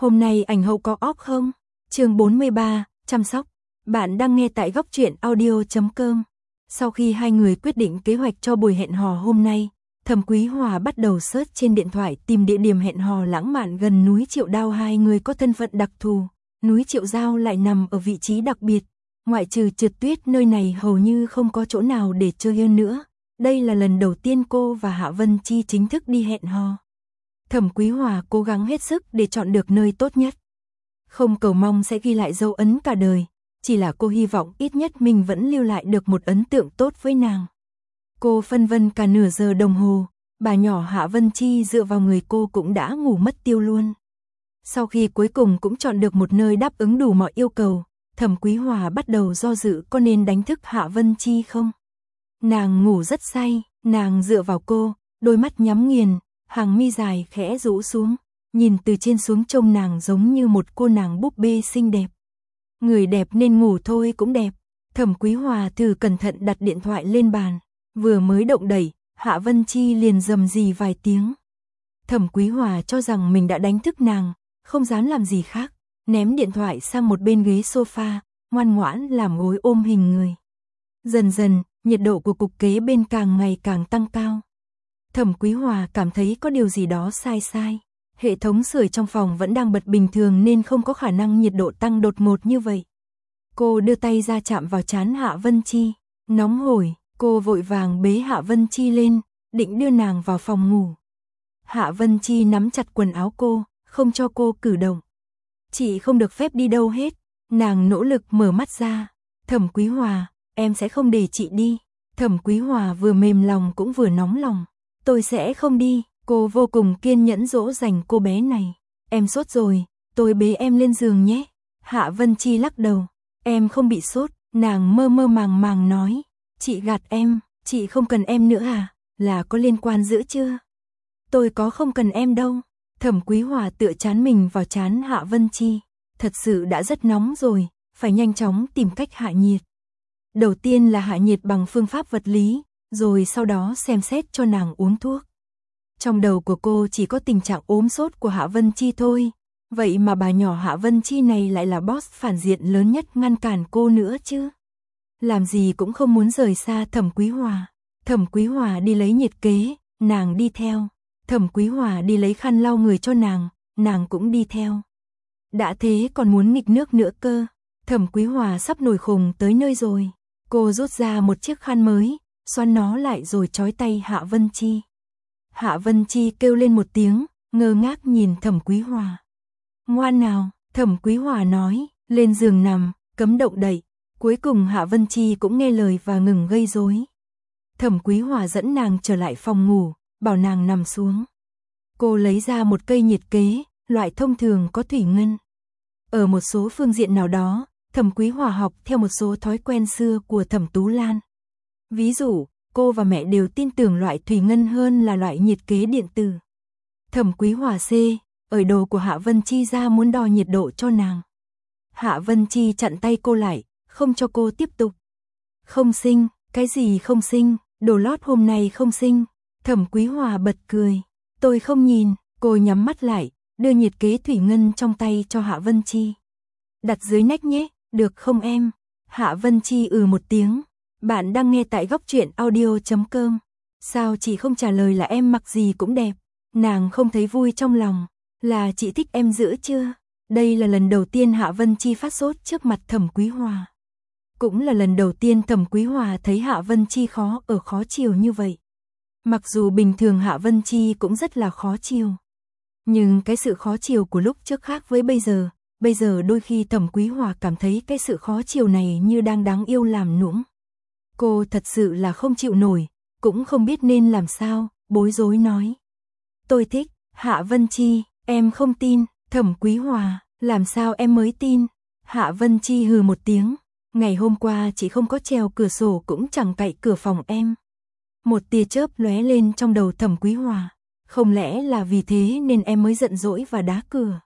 Hôm nay ảnh hậu có off không? Chương 43, chăm sóc. Bạn đang nghe tại góc truyện audio.com. Sau khi hai người quyết định kế hoạch cho buổi hẹn hò hôm nay, Thẩm Quý Hòa bắt đầu search trên điện thoại tìm địa điểm hẹn hò lãng mạn gần núi Triệu Đao. Hai người có thân phận đặc thù, núi Triệu Dao lại nằm ở vị trí đặc biệt, ngoại trừ trượt tuyết nơi này hầu như không có chỗ nào để chơi hơn nữa. Đây là lần đầu tiên cô và Hạ Vân Chi chính thức đi hẹn hò. Thẩm Quý Hòa cố gắng hết sức để chọn được nơi tốt nhất. Không cầu mong sẽ ghi lại dấu ấn cả đời, chỉ là cô hy vọng ít nhất mình vẫn lưu lại được một ấn tượng tốt với nàng. Cô phân vân cả nửa giờ đồng hồ, bà nhỏ Hạ Vân Chi dựa vào người cô cũng đã ngủ mất tiêu luôn. Sau khi cuối cùng cũng chọn được một nơi đáp ứng đủ mọi yêu cầu, Thẩm Quý Hòa bắt đầu do dự có nên đánh thức Hạ Vân Chi không. Nàng ngủ rất say, nàng dựa vào cô, đôi mắt nhắm nghiền, hàng mi dài khẽ rũ xuống, nhìn từ trên xuống trông nàng giống như một cô nàng búp bê xinh đẹp. Người đẹp nên ngủ thôi cũng đẹp. Thẩm Quý Hòa thử cẩn thận đặt điện thoại lên bàn, vừa mới động đẩy, Hạ Vân Chi liền rầm rì vài tiếng. Thẩm Quý Hòa cho rằng mình đã đánh thức nàng, không dám làm gì khác, ném điện thoại sang một bên ghế sofa, ngoan ngoãn làm gối ôm hình người. Dần dần, nhiệt độ của cục kế bên càng ngày càng tăng cao. Thẩm Quý Hòa cảm thấy có điều gì đó sai sai. Hệ thống sưởi trong phòng vẫn đang bật bình thường nên không có khả năng nhiệt độ tăng đột ngột như vậy. Cô đưa tay ra chạm vào trán Hạ Vân Chi, nóng hổi, cô vội vàng bế Hạ Vân Chi lên, định đưa nàng vào phòng ngủ. Hạ Vân Chi nắm chặt quần áo cô, không cho cô cử động. Chị không được phép đi đâu hết. Nàng nỗ lực mở mắt ra. Thẩm Quý Hòa, em sẽ không để chị đi. Thẩm Quý Hòa vừa mềm lòng cũng vừa nóng lòng. Tôi sẽ không đi. Cô vô cùng kiên nhẫn dỗ dành cô bé này. Em sốt rồi, tôi bế em lên giường nhé. Hạ Vân Chi lắc đầu. Em không bị sốt, nàng mơ mơ màng màng nói. Chị gạt em, chị không cần em nữa à? Là có liên quan giữa chưa? Tôi có không cần em đâu. Thẩm Quý Hòa tựa trán mình vào trán Hạ Vân Chi. Thật sự đã rất nóng rồi, phải nhanh chóng tìm cách hạ nhiệt. Đầu tiên là hạ nhiệt bằng phương pháp vật lý, rồi sau đó xem xét cho nàng uống thuốc. Trong đầu của cô chỉ có tình trạng ốm sốt của Hạ Vân Chi thôi, vậy mà bà nhỏ Hạ Vân Chi này lại là boss phản diện lớn nhất ngăn cản cô nữa chứ. Làm gì cũng không muốn rời xa Thẩm Quý Hòa. Thẩm Quý Hòa đi lấy nhiệt kế, nàng đi theo. Thẩm Quý Hòa đi lấy khăn lau người cho nàng cũng đi theo. Đã thế còn muốn nghịch nước nữa cơ. Thẩm Quý Hòa sắp nổi khùng tới nơi rồi. Cô rút ra một chiếc khăn mới, xoăn nó lại rồi trói tay Hạ Vân Chi. Hạ Vân Chi kêu lên một tiếng, ngơ ngác nhìn Thẩm Quý Hòa. Ngoan nào, Thẩm Quý Hòa nói, lên giường nằm, cấm động đậy. Cuối cùng Hạ Vân Chi cũng nghe lời và ngừng gây rối. Thẩm Quý Hòa dẫn nàng trở lại phòng ngủ, bảo nàng nằm xuống. Cô lấy ra một cây nhiệt kế, loại thông thường có thủy ngân. Ở một số phương diện nào đó, Thẩm Quý Hòa học theo một số thói quen xưa của Thẩm Tú Lan. Ví dụ, cô và mẹ đều tin tưởng loại thủy ngân hơn là loại nhiệt kế điện tử. Thẩm Quý Hòa ở đồ của Hạ Vân Chi ra muốn đo nhiệt độ cho nàng. Hạ Vân Chi chặn tay cô lại, không cho cô tiếp tục. Không sinh, cái gì không sinh, đồ lót hôm nay không sinh. Thẩm Quý Hòa bật cười. Tôi không nhìn, cô nhắm mắt lại, đưa nhiệt kế thủy ngân trong tay cho Hạ Vân Chi. Đặt dưới nách nhé, được không em? Hạ Vân Chi một tiếng. Bạn đang nghe tại góc truyện audio.com. Sao chị không trả lời là em mặc gì cũng đẹp? Nàng không thấy vui trong lòng. Là chị thích em giữ chưa? Đây là lần đầu tiên Hạ Vân Chi phát sốt trước mặt Thẩm Quý Hòa. Cũng là lần đầu tiên Thẩm Quý Hòa thấy Hạ Vân Chi khó chiều như vậy. Mặc dù bình thường Hạ Vân Chi cũng rất là khó chiều. Nhưng cái sự khó chiều của lúc trước khác với bây giờ đôi khi Thẩm Quý Hòa cảm thấy cái sự khó chiều này như đang đáng yêu làm nũng. Cô thật sự là không chịu nổi, cũng không biết nên làm sao, bối rối nói. Tôi thích, Hạ Vân Chi, em không tin. Thẩm Quý Hòa, làm sao em mới tin? Hạ Vân Chi hừ một tiếng. Ngày hôm qua chị không có trèo cửa sổ cũng chẳng cậy cửa phòng em. Một tia chớp lóe lên trong đầu Thẩm Quý Hòa. Không lẽ là vì thế nên em mới giận dỗi và đá cửa?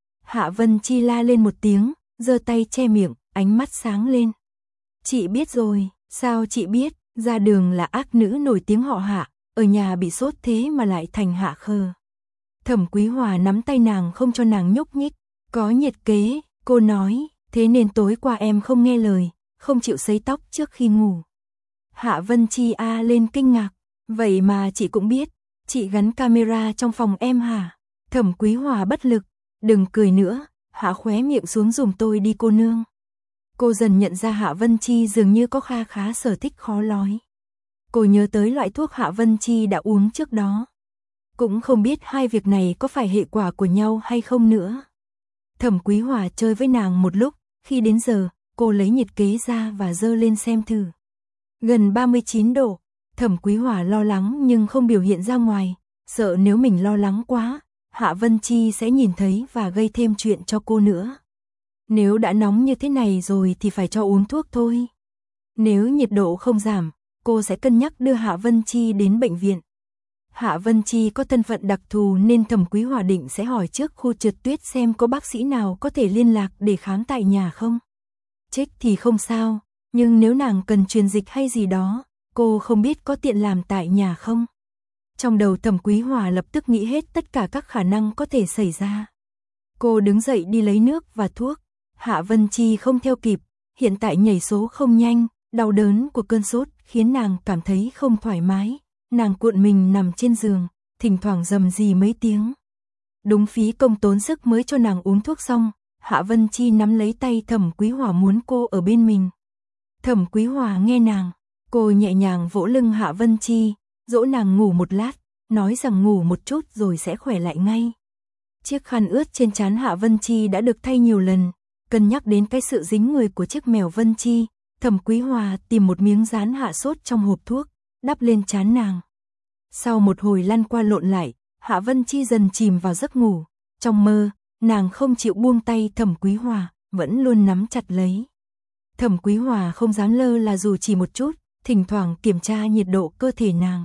Hạ Vân Chi la lên một tiếng, giơ tay che miệng, ánh mắt sáng lên. Chị biết rồi, sao chị biết? Ra đường là ác nữ nổi tiếng họ Hạ, ở nhà bị sốt thế mà lại thành Hạ Khờ. Thẩm Quý Hòa nắm tay nàng không cho nàng nhúc nhích, Có nhiệt kế, cô nói, thế nên tối qua em không nghe lời, không chịu sấy tóc trước khi ngủ. Hạ Vân Chi lên kinh ngạc, vậy mà chị cũng biết, chị gắn camera trong phòng em hả? Thẩm Quý Hòa bất lực, đừng cười nữa, hạ khóe miệng xuống giùm tôi đi cô nương. Cô dần nhận ra Hạ Vân Chi dường như có kha khá sở thích khó nói. Cô nhớ tới loại thuốc Hạ Vân Chi đã uống trước đó. Cũng không biết hai việc này có phải hệ quả của nhau hay không nữa. Thẩm Quý Hòa chơi với nàng một lúc, khi đến giờ, cô lấy nhiệt kế ra và dơ lên xem thử. Gần 39 độ, Thẩm Quý Hòa lo lắng nhưng không biểu hiện ra ngoài, sợ nếu mình lo lắng quá, Hạ Vân Chi sẽ nhìn thấy và gây thêm chuyện cho cô nữa. Nếu đã nóng như thế này rồi thì phải cho uống thuốc thôi. Nếu nhiệt độ không giảm, cô sẽ cân nhắc đưa Hạ Vân Chi đến bệnh viện. Hạ Vân Chi có thân phận đặc thù nên Thẩm Quý Hòa định sẽ hỏi trước khu trượt tuyết xem có bác sĩ nào có thể liên lạc để khám tại nhà không. Trích thì không sao, nhưng nếu nàng cần truyền dịch hay gì đó, cô không biết có tiện làm tại nhà không. Trong đầu Thẩm Quý Hòa lập tức nghĩ hết tất cả các khả năng có thể xảy ra. Cô đứng dậy đi lấy nước và thuốc. Hạ Vân Chi không theo kịp, hiện tại nhảy số không nhanh, đau đớn của cơn sốt khiến nàng cảm thấy không thoải mái. Nàng cuộn mình nằm trên giường, thỉnh thoảng rầm rì mấy tiếng. Đúng phí công tốn sức mới cho nàng uống thuốc xong, Hạ Vân Chi nắm lấy tay Thẩm Quý Hòa muốn cô ở bên mình. Thẩm Quý Hòa nghe nàng, cô nhẹ nhàng vỗ lưng Hạ Vân Chi, dỗ nàng ngủ một lát, nói rằng ngủ một chút rồi sẽ khỏe lại ngay. Chiếc khăn ướt trên trán Hạ Vân Chi đã được thay nhiều lần, cân nhắc đến cái sự dính người của chiếc mèo Vân Chi, Thẩm Quý Hòa tìm một miếng dán hạ sốt trong hộp thuốc, đắp lên trán nàng. Sau một hồi lăn qua lộn lại, Hạ Vân Chi dần chìm vào giấc ngủ. Trong mơ, nàng không chịu buông tay Thẩm Quý Hòa, vẫn luôn nắm chặt lấy. Thẩm Quý Hòa không dám lơ là dù chỉ một chút, thỉnh thoảng kiểm tra nhiệt độ cơ thể nàng.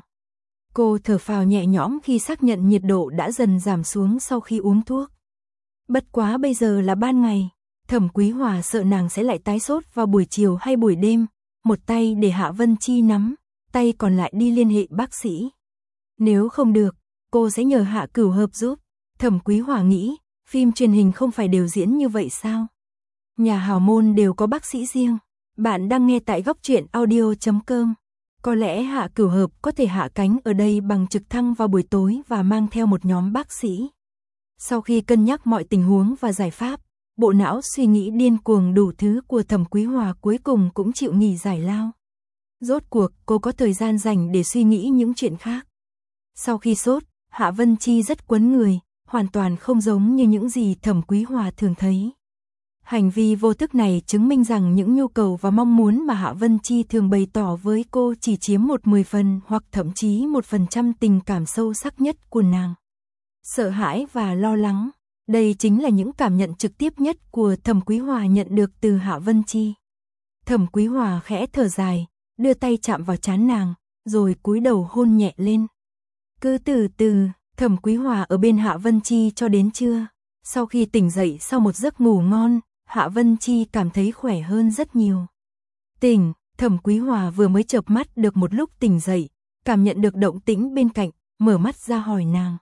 Cô thở phào nhẹ nhõm khi xác nhận nhiệt độ đã dần giảm xuống sau khi uống thuốc. Bất quá bây giờ là ban ngày, Thẩm Quý Hòa sợ nàng sẽ lại tái sốt vào buổi chiều hay buổi đêm, một tay để Hạ Vân Chi nắm, tay còn lại đi liên hệ bác sĩ. Nếu không được, cô sẽ nhờ Hạ Cửu Hợp giúp. Thẩm Quý Hòa nghĩ, phim truyền hình không phải đều diễn như vậy sao? Nhà hào môn đều có bác sĩ riêng. Bạn đang nghe tại góc truyện audio.com. Có lẽ Hạ Cửu Hợp có thể hạ cánh ở đây bằng trực thăng vào buổi tối và mang theo một nhóm bác sĩ. Sau khi cân nhắc mọi tình huống và giải pháp, bộ não suy nghĩ điên cuồng đủ thứ của Thẩm Quý Hòa cuối cùng cũng chịu nghỉ giải lao. Rốt cuộc cô có thời gian rảnh để suy nghĩ những chuyện khác. Sau khi sốt, Hạ Vân Chi rất quấn người, hoàn toàn không giống như những gì Thẩm Quý Hòa thường thấy. Hành vi vô thức này chứng minh rằng những nhu cầu và mong muốn mà Hạ Vân Chi thường bày tỏ với cô chỉ chiếm 10% hoặc thậm chí 1% tình cảm sâu sắc nhất của nàng. Sợ hãi và lo lắng, đây chính là những cảm nhận trực tiếp nhất của Thẩm Quý Hòa nhận được từ Hạ Vân Chi. Thẩm Quý Hòa khẽ thở dài, đưa tay chạm vào trán nàng, rồi cúi đầu hôn nhẹ lên. Cứ từ từ, Thẩm Quý Hòa ở bên Hạ Vân Chi cho đến trưa. Sau khi tỉnh dậy sau một giấc ngủ ngon, Hạ Vân Chi cảm thấy khỏe hơn rất nhiều. Tỉnh, Thẩm Quý Hòa vừa mới chợp mắt được một lúc tỉnh dậy, cảm nhận được động tĩnh bên cạnh, mở mắt ra hỏi nàng.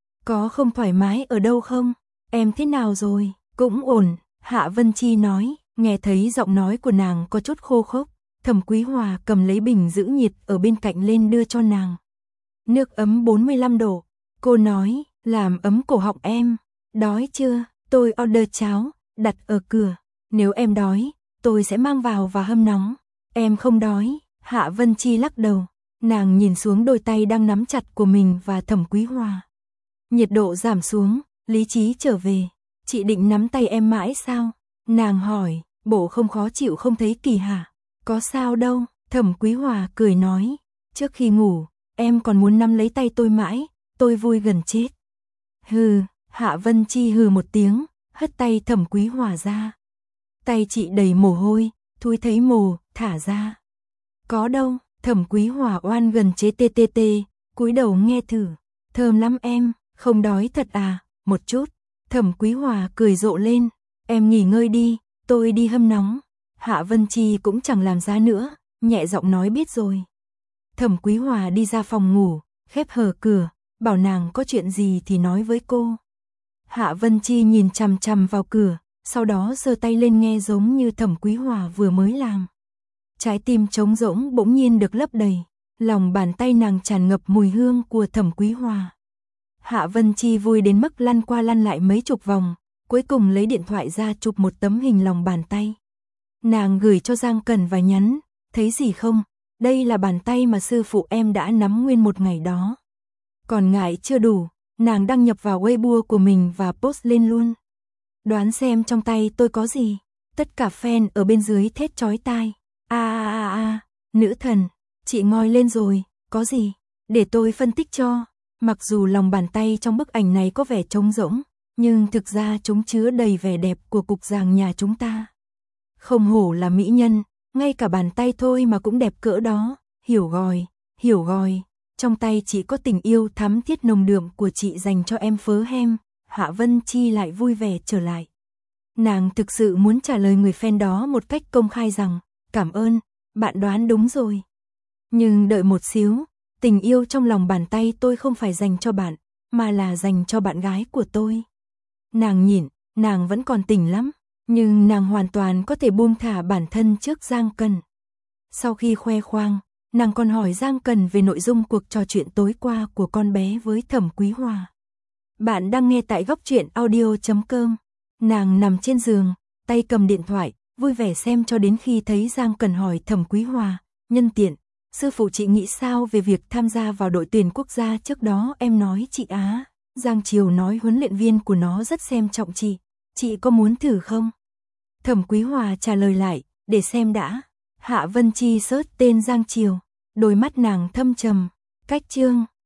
Có không thoải mái ở đâu không? Em thế nào rồi? Cũng ổn, Hạ Vân Chi nói, nghe thấy giọng nói của nàng có chút khô khốc. Thẩm Quý Hòa cầm lấy bình giữ nhiệt ở bên cạnh lên đưa cho nàng. Nước ấm 45 độ, cô nói, làm ấm cổ họng em. Đói chưa? Tôi order cháo, đặt ở cửa. Nếu em đói, tôi sẽ mang vào và hâm nóng. Em không đói, Hạ Vân Chi lắc đầu. Nàng nhìn xuống đôi tay đang nắm chặt của mình và Thẩm Quý Hòa. Nhiệt độ giảm xuống, lý trí trở về. Chị định nắm tay em mãi sao? Nàng hỏi, bộ không khó chịu không thấy kỳ hả? Có sao đâu, Thẩm Quý Hòa cười nói. Trước khi ngủ, em còn muốn nắm lấy tay tôi mãi, tôi vui gần chết. Hừ, Hạ Vân Chi hừ một tiếng, hất tay Thẩm Quý Hòa ra. Tay chị đầy mồ hôi, thui thấy mồ, thả ra. Có đâu, Thẩm Quý Hòa oan gần chế tê, cúi đầu nghe thử. Thơm lắm em, không đói thật à, một chút. Thẩm Quý Hòa cười rộ lên, em nghỉ ngơi đi, tôi đi hâm nóng. Hạ Vân Chi cũng chẳng làm giá nữa, nhẹ giọng nói biết rồi. Thẩm Quý Hòa đi ra phòng ngủ, khép hờ cửa, bảo nàng có chuyện gì thì nói với cô. Hạ Vân Chi nhìn chằm chằm vào cửa, sau đó giơ tay lên nghe giống như Thẩm Quý Hòa vừa mới làm. Trái tim trống rỗng bỗng nhiên được lấp đầy, lòng bàn tay nàng tràn ngập mùi hương của Thẩm Quý Hòa. Hạ Vân Chi vui đến mức lăn qua lăn lại mấy chục vòng, cuối cùng lấy điện thoại ra chụp một tấm hình lòng bàn tay. Nàng gửi cho Giang Cẩn và nhắn, thấy gì không? Đây là bàn tay mà sư phụ em đã nắm nguyên một ngày đó. Còn ngại chưa đủ, nàng đăng nhập vào Weibo của mình và post lên luôn. Đoán xem trong tay tôi có gì? Tất cả fan ở bên dưới thét chói tai. Nữ thần, chị ngoi lên rồi, có gì? Để tôi phân tích cho. Mặc dù lòng bàn tay trong bức ảnh này có vẻ trống rỗng, nhưng thực ra chúng chứa đầy vẻ đẹp của cục giàng nhà chúng ta. Không hổ là mỹ nhân, ngay cả bàn tay thôi mà cũng đẹp cỡ đó, hiểu rồi. Trong tay chỉ có tình yêu thắm thiết nồng đượm của chị dành cho em Phớ Hem. Hạ Vân Chi lại vui vẻ trở lại. Nàng thực sự muốn trả lời người fan đó một cách công khai rằng, cảm ơn, bạn đoán đúng rồi. Nhưng đợi một xíu, tình yêu trong lòng bàn tay tôi không phải dành cho bạn, mà là dành cho bạn gái của tôi. Nàng nhìn, nàng vẫn còn tỉnh lắm, nhưng nàng hoàn toàn có thể buông thả bản thân trước Giang Cần. Sau khi khoe khoang, nàng còn hỏi Giang Cần về nội dung cuộc trò chuyện tối qua của con bé với Thẩm Quý Hòa. Bạn đang nghe tại góc truyện audio.com. Nàng nằm trên giường, tay cầm điện thoại, vui vẻ xem cho đến khi thấy Giang Cần hỏi Thẩm Quý Hòa, nhân tiện, sư phụ chị nghĩ sao về việc tham gia vào đội tuyển quốc gia trước đó em nói chị á. Giang Triều nói huấn luyện viên của nó rất xem trọng chị có muốn thử không? Thẩm Quý Hòa trả lời lại, để xem đã. Hạ Vân Chi search tên Giang Triều, đôi mắt nàng thâm trầm, cách chương.